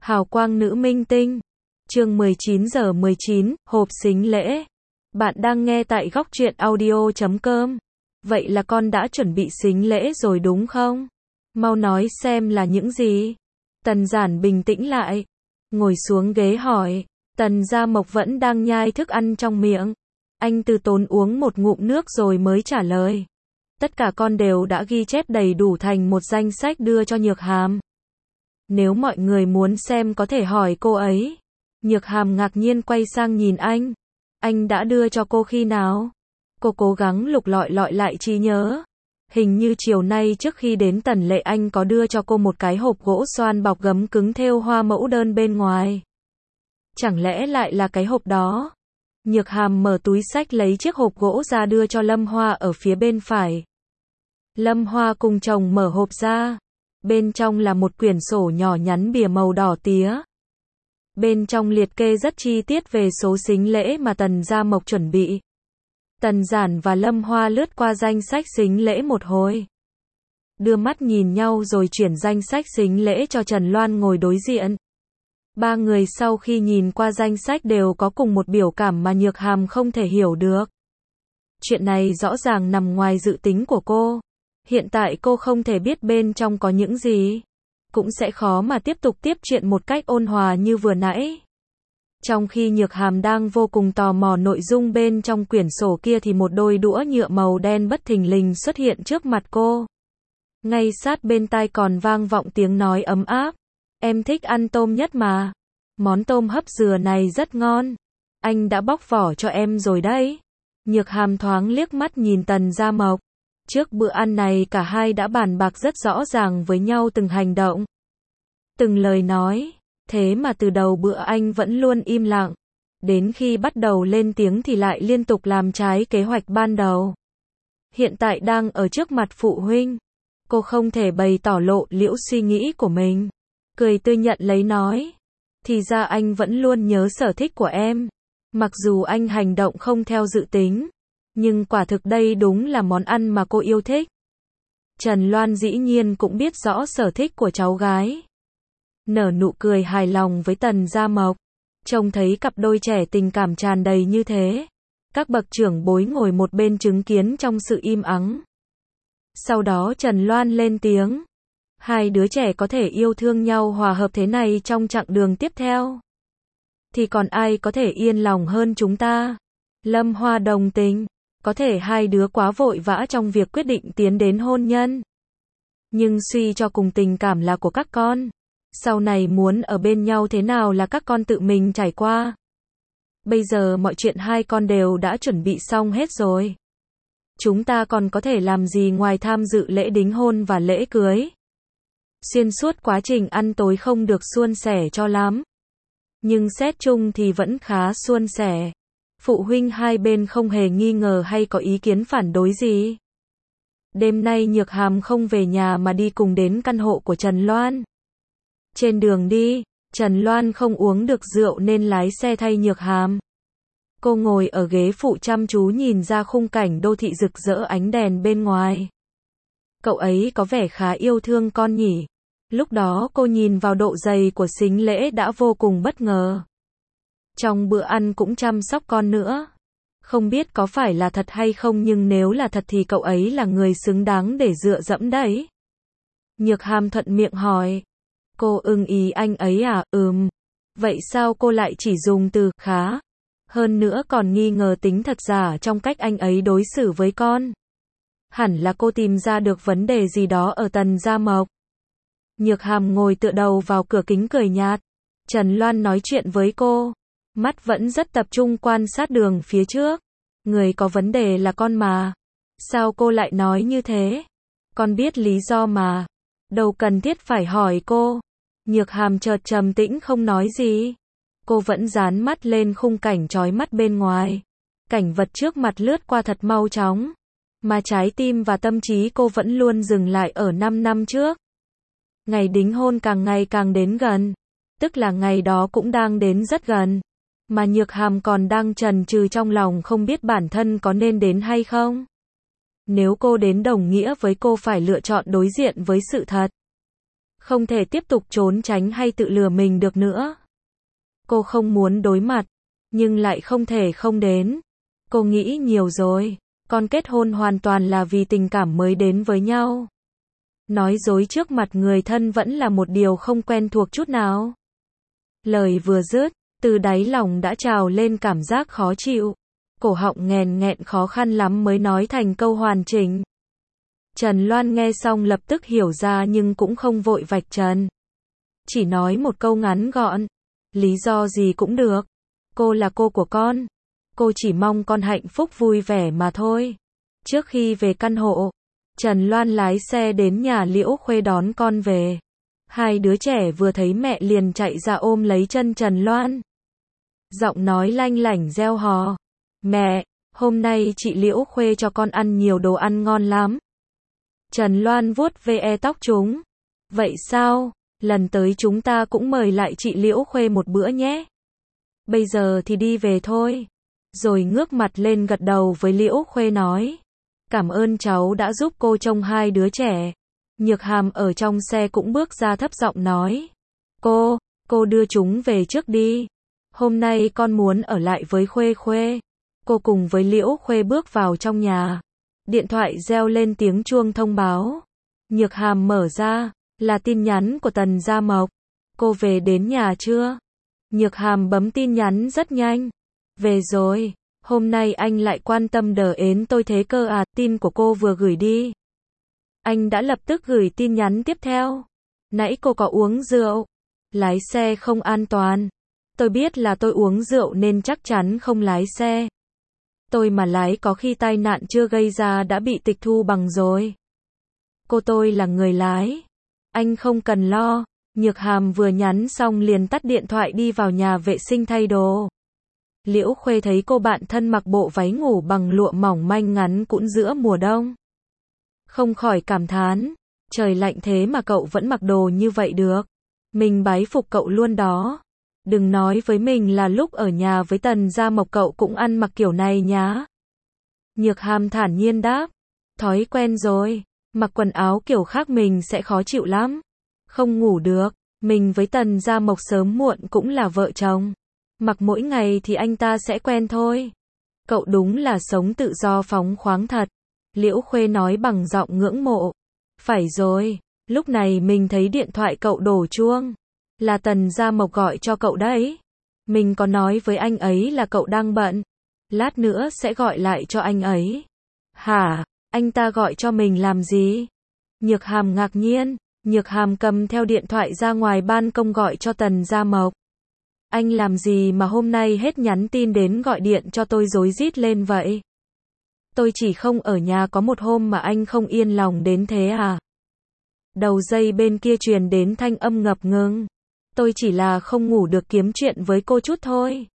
Hào quang nữ minh tinh. Chương 19:19, hộp sính lễ. Bạn đang nghe tại góc truyện audio.com. Vậy là con đã chuẩn bị sính lễ rồi đúng không? Mau nói xem là những gì? Tần Giản bình tĩnh lại, ngồi xuống ghế hỏi. Tần Gia Mộc vẫn đang nhai thức ăn trong miệng. Anh từ tốn uống một ngụm nước rồi mới trả lời. Tất cả con đều đã ghi chép đầy đủ thành một danh sách đưa cho Nhược Hàm. Nếu mọi người muốn xem có thể hỏi cô ấy. Nhược Hàm ngạc nhiên quay sang nhìn anh. Anh đã đưa cho cô khi nào? Cô cố gắng lục lọi lại trí nhớ. Hình như chiều nay trước khi đến Tần Lệ anh có đưa cho cô một cái hộp gỗ xoan bọc gấm cứng thêu hoa mẫu đơn bên ngoài. Chẳng lẽ lại là cái hộp đó? Nhược Hàm mở túi xách lấy chiếc hộp gỗ ra đưa cho Lâm Hoa ở phía bên phải. Lâm Hoa cùng chồng mở hộp ra. Bên trong là một quyển sổ nhỏ nhắn bìa màu đỏ tía. Bên trong liệt kê rất chi tiết về số sính lễ mà Tần Gia Mộc chuẩn bị. Tần Giản và Lâm Hoa lướt qua danh sách sính lễ một hồi. Đưa mắt nhìn nhau rồi chuyển danh sách sính lễ cho Trần Loan ngồi đối diện. Ba người sau khi nhìn qua danh sách đều có cùng một biểu cảm mà Nhược Hàm không thể hiểu được. Chuyện này rõ ràng nằm ngoài dự tính của cô. Hiện tại cô không thể biết bên trong có những gì. Cũng sẽ khó mà tiếp tục tiếp chuyện một cách ôn hòa như vừa nãy. Trong khi Nhược Hàm đang vô cùng tò mò nội dung bên trong quyển sổ kia thì một đôi đũa nhựa màu đen bất thình lình xuất hiện trước mặt cô. Ngay sát bên tai còn vang vọng tiếng nói ấm áp. Em thích ăn tôm nhất mà. Món tôm hấp dừa này rất ngon. Anh đã bóc vỏ cho em rồi đấy. Nhược Hàm thoáng liếc mắt nhìn Tần Gia Mộc. Trước bữa ăn này cả hai đã bàn bạc rất rõ ràng với nhau từng hành động, từng lời nói. Thế mà từ đầu bữa anh vẫn luôn im lặng. Đến khi bắt đầu lên tiếng thì lại liên tục làm trái kế hoạch ban đầu. Hiện tại đang ở trước mặt phụ huynh. Cô không thể bày tỏ lộ liễu suy nghĩ của mình. Cười tươi nhận lấy nói. Thì ra anh vẫn luôn nhớ sở thích của em. Mặc dù anh hành động không theo dự tính. Nhưng quả thực đây đúng là món ăn mà cô yêu thích. Trần Loan dĩ nhiên cũng biết rõ sở thích của cháu gái. Nở nụ cười hài lòng với Tần Gia Mộc. Trông thấy cặp đôi trẻ tình cảm tràn đầy như thế. Các bậc trưởng bối ngồi một bên chứng kiến trong sự im ắng. Sau đó Trần Loan lên tiếng. Hai đứa trẻ có thể yêu thương nhau hòa hợp thế này trong chặng đường tiếp theo. Thì còn ai có thể yên lòng hơn chúng ta? Lâm Hoa đồng tình. Có thể hai đứa quá vội vã trong việc quyết định tiến đến hôn nhân. Nhưng suy cho cùng tình cảm là của các con. Sau này muốn ở bên nhau thế nào là các con tự mình trải qua. Bây giờ mọi chuyện hai con đều đã chuẩn bị xong hết rồi. Chúng ta còn có thể làm gì ngoài tham dự lễ đính hôn và lễ cưới. Xuyên suốt quá trình ăn tối không được suôn sẻ cho lắm. Nhưng xét chung thì vẫn khá suôn sẻ. Phụ huynh hai bên không hề nghi ngờ hay có ý kiến phản đối gì. Đêm nay Nhược Hàm không về nhà mà đi cùng đến căn hộ của Trần Loan. Trên đường đi, Trần Loan không uống được rượu nên lái xe thay Nhược Hàm. Cô ngồi ở ghế phụ chăm chú nhìn ra khung cảnh đô thị rực rỡ ánh đèn bên ngoài. Cậu ấy có vẻ khá yêu thương con nhỉ. Lúc đó cô nhìn vào độ dày của sính lễ đã vô cùng bất ngờ. Trong bữa ăn cũng chăm sóc con nữa. Không biết có phải là thật hay không nhưng nếu là thật thì cậu ấy là người xứng đáng để dựa dẫm đấy. Nhược Hàm thuận miệng hỏi. Cô ưng ý anh ấy à? Vậy sao cô lại chỉ dùng từ khá? Hơn nữa còn nghi ngờ tính thật giả trong cách anh ấy đối xử với con. Hẳn là cô tìm ra được vấn đề gì đó ở Tần Gia Mộc. Nhược Hàm ngồi tựa đầu vào cửa kính cười nhạt. Trần Loan nói chuyện với cô. Mắt vẫn rất tập trung quan sát đường phía trước. Người có vấn đề là con mà. Sao cô lại nói như thế? Con biết lý do mà. Đâu cần thiết phải hỏi cô. Nhược Hàm chợt trầm tĩnh không nói gì. Cô vẫn dán mắt lên khung cảnh chói mắt bên ngoài. Cảnh vật trước mặt lướt qua thật mau chóng. Mà trái tim và tâm trí cô vẫn luôn dừng lại ở 5 năm trước. Ngày đính hôn càng ngày càng đến gần. Tức là ngày đó cũng đang đến rất gần. Mà Nhược Hàm còn đang chần chừ trong lòng không biết bản thân có nên đến hay không. Nếu cô đến đồng nghĩa với cô phải lựa chọn đối diện với sự thật. Không thể tiếp tục trốn tránh hay tự lừa mình được nữa. Cô không muốn đối mặt, nhưng lại không thể không đến. Cô nghĩ nhiều rồi, con kết hôn hoàn toàn là vì tình cảm mới đến với nhau. Nói dối trước mặt người thân vẫn là một điều không quen thuộc chút nào. Lời vừa dứt, từ đáy lòng đã trào lên cảm giác khó chịu. Cổ họng nghèn nghẹn khó khăn lắm mới nói thành câu hoàn chỉnh. Trần Loan nghe xong lập tức hiểu ra nhưng cũng không vội vạch trần. Chỉ nói một câu ngắn gọn. Lý do gì cũng được. Cô là cô của con. Cô chỉ mong con hạnh phúc vui vẻ mà thôi. Trước khi về căn hộ, Trần Loan lái xe đến nhà Liễu Khuê đón con về. Hai đứa trẻ vừa thấy mẹ liền chạy ra ôm lấy chân Trần Loan. Giọng nói lanh lảnh reo hò. Mẹ, hôm nay chị Liễu Khuê cho con ăn nhiều đồ ăn ngon lắm. Trần Loan vuốt ve tóc chúng. Vậy sao, lần tới chúng ta cũng mời lại chị Liễu Khuê một bữa nhé. Bây giờ thì đi về thôi. Rồi ngước mặt lên gật đầu với Liễu Khuê nói. Cảm ơn cháu đã giúp cô trông hai đứa trẻ. Nhược Hàm ở trong xe cũng bước ra thấp giọng nói. Cô đưa chúng về trước đi. Hôm nay con muốn ở lại với Khuê Khuê. Cô cùng với Liễu Khuê bước vào trong nhà. Điện thoại reo lên tiếng chuông thông báo. Nhược Hàm mở ra, là tin nhắn của Tần Gia Mộc. Cô về đến nhà chưa? Nhược Hàm bấm tin nhắn rất nhanh. Về rồi, hôm nay anh lại quan tâm đờ ến tôi thế cơ à, tin của cô vừa gửi đi. Anh đã lập tức gửi tin nhắn tiếp theo. Nãy cô có uống rượu. Lái xe không an toàn. Tôi biết là tôi uống rượu nên chắc chắn không lái xe. Tôi mà lái có khi tai nạn chưa gây ra đã bị tịch thu bằng rồi. Tôi là người lái. Anh không cần lo. Nhược Hàm vừa nhắn xong liền tắt điện thoại đi vào nhà vệ sinh thay đồ. Liễu Khuê thấy cô bạn thân mặc bộ váy ngủ bằng lụa mỏng manh ngắn cũn giữa mùa đông. Không khỏi cảm thán. Trời lạnh thế mà cậu vẫn mặc đồ như vậy được. Mình bái phục cậu luôn đó. Đừng nói với mình là lúc ở nhà với Tần Gia Mộc cậu cũng ăn mặc kiểu này nhá. Nhược Hàm thản nhiên đáp. Thói quen rồi. Mặc quần áo kiểu khác mình sẽ khó chịu lắm. Không ngủ được. Mình với Tần Gia Mộc sớm muộn cũng là vợ chồng. Mặc mỗi ngày thì anh ta sẽ quen thôi. Cậu đúng là sống tự do phóng khoáng thật. Liễu Khuê nói bằng giọng ngưỡng mộ. Phải rồi. Lúc này mình thấy điện thoại cậu đổ chuông. Là Tần Gia Mộc gọi cho cậu đấy. Mình có nói với anh ấy là cậu đang bận. Lát nữa sẽ gọi lại cho anh ấy. Hả? Anh ta gọi cho mình làm gì? Nhược Hàm ngạc nhiên. Nhược Hàm cầm theo điện thoại ra ngoài ban công gọi cho Tần Gia Mộc. Anh làm gì mà hôm nay hết nhắn tin đến gọi điện cho tôi rối rít lên vậy? Tôi chỉ không ở nhà có một hôm mà anh không yên lòng đến thế à? Đầu dây bên kia truyền đến thanh âm ngập ngừng. Tôi chỉ là không ngủ được kiếm chuyện với cô chút thôi.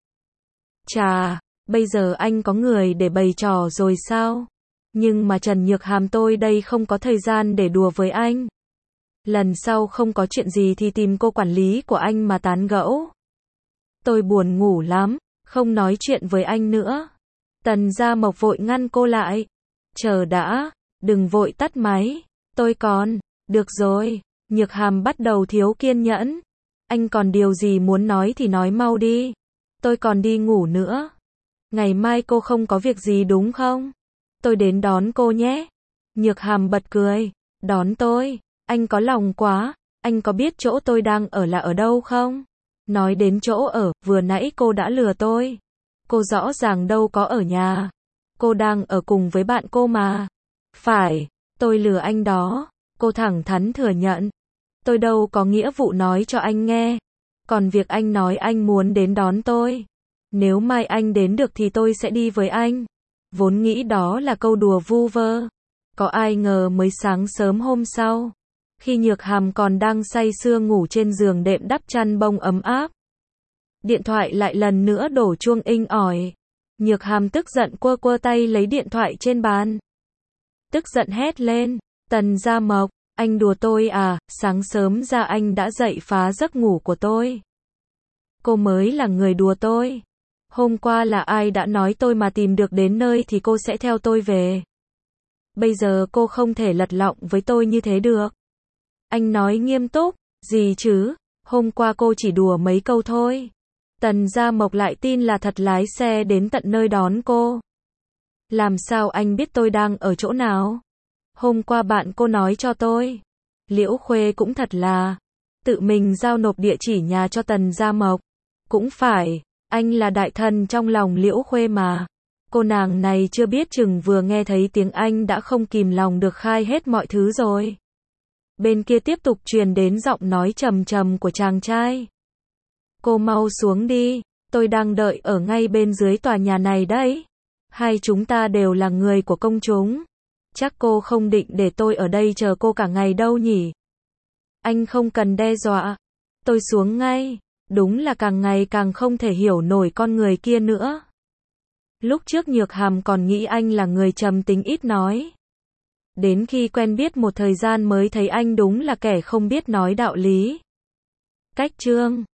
Chà, bây giờ anh có người để bày trò rồi sao? Nhưng mà Trần Nhược Hàm tôi đây không có thời gian để đùa với anh. Lần sau không có chuyện gì thì tìm cô quản lý của anh mà tán gẫu. Tôi buồn ngủ lắm, không nói chuyện với anh nữa. Tần Gia Mộc vội ngăn cô lại. Chờ đã, đừng vội tắt máy. Tôi còn, được rồi. Nhược Hàm bắt đầu thiếu kiên nhẫn. Anh còn điều gì muốn nói thì nói mau đi. Tôi còn đi ngủ nữa. Ngày mai cô không có việc gì đúng không? Tôi đến đón cô nhé. Nhược Hàm bật cười. Đón tôi? Anh có lòng quá. Anh có biết chỗ tôi đang ở là ở đâu không? Nói đến chỗ ở, vừa nãy cô đã lừa tôi. Cô rõ ràng đâu có ở nhà. Cô đang ở cùng với bạn cô mà. Phải, tôi lừa anh đó. Cô thẳng thắn thừa nhận. Tôi đâu có nghĩa vụ nói cho anh nghe. Còn việc anh nói anh muốn đến đón tôi. Nếu mai anh đến được thì tôi sẽ đi với anh. Vốn nghĩ đó là câu đùa vu vơ. Có ai ngờ mới sáng sớm hôm sau. Khi Nhược Hàm còn đang say sưa ngủ trên giường đệm đắp chăn bông ấm áp. Điện thoại lại lần nữa đổ chuông inh ỏi. Nhược Hàm tức giận quơ quơ tay lấy điện thoại trên bàn. Tức giận hét lên. Tần Gia Mộc, anh đùa tôi à, sáng sớm ra anh đã dậy phá giấc ngủ của tôi. Cô mới là người đùa tôi. Hôm qua là ai đã nói tôi mà tìm được đến nơi thì cô sẽ theo tôi về. Bây giờ cô không thể lật lọng với tôi như thế được. Anh nói nghiêm túc, Gì chứ, hôm qua cô chỉ đùa mấy câu thôi. Tần Gia Mộc lại tin là thật lái xe đến tận nơi đón cô. Làm sao anh biết tôi đang ở chỗ nào? Hôm qua bạn cô nói cho tôi. Liễu Khuê cũng thật là tự mình giao nộp địa chỉ nhà cho Tần Gia Mộc. Cũng phải, anh là đại thần trong lòng Liễu Khuê mà. Cô nàng này chưa biết chừng vừa nghe thấy tiếng Anh đã không kìm lòng được khai hết mọi thứ rồi. Bên kia tiếp tục truyền đến giọng nói trầm trầm của chàng trai. Cô mau xuống đi, tôi đang đợi ở ngay bên dưới tòa nhà này đấy. Hai chúng ta đều là người của công chúng. Chắc cô không định để tôi ở đây chờ cô cả ngày đâu nhỉ? Anh không cần đe dọa. Tôi xuống ngay. Đúng là càng ngày càng không thể hiểu nổi con người kia nữa. Lúc trước Nhược Hàm còn nghĩ anh là người trầm tính ít nói. Đến khi quen biết một thời gian mới thấy anh đúng là kẻ không biết nói đạo lý. Cách chương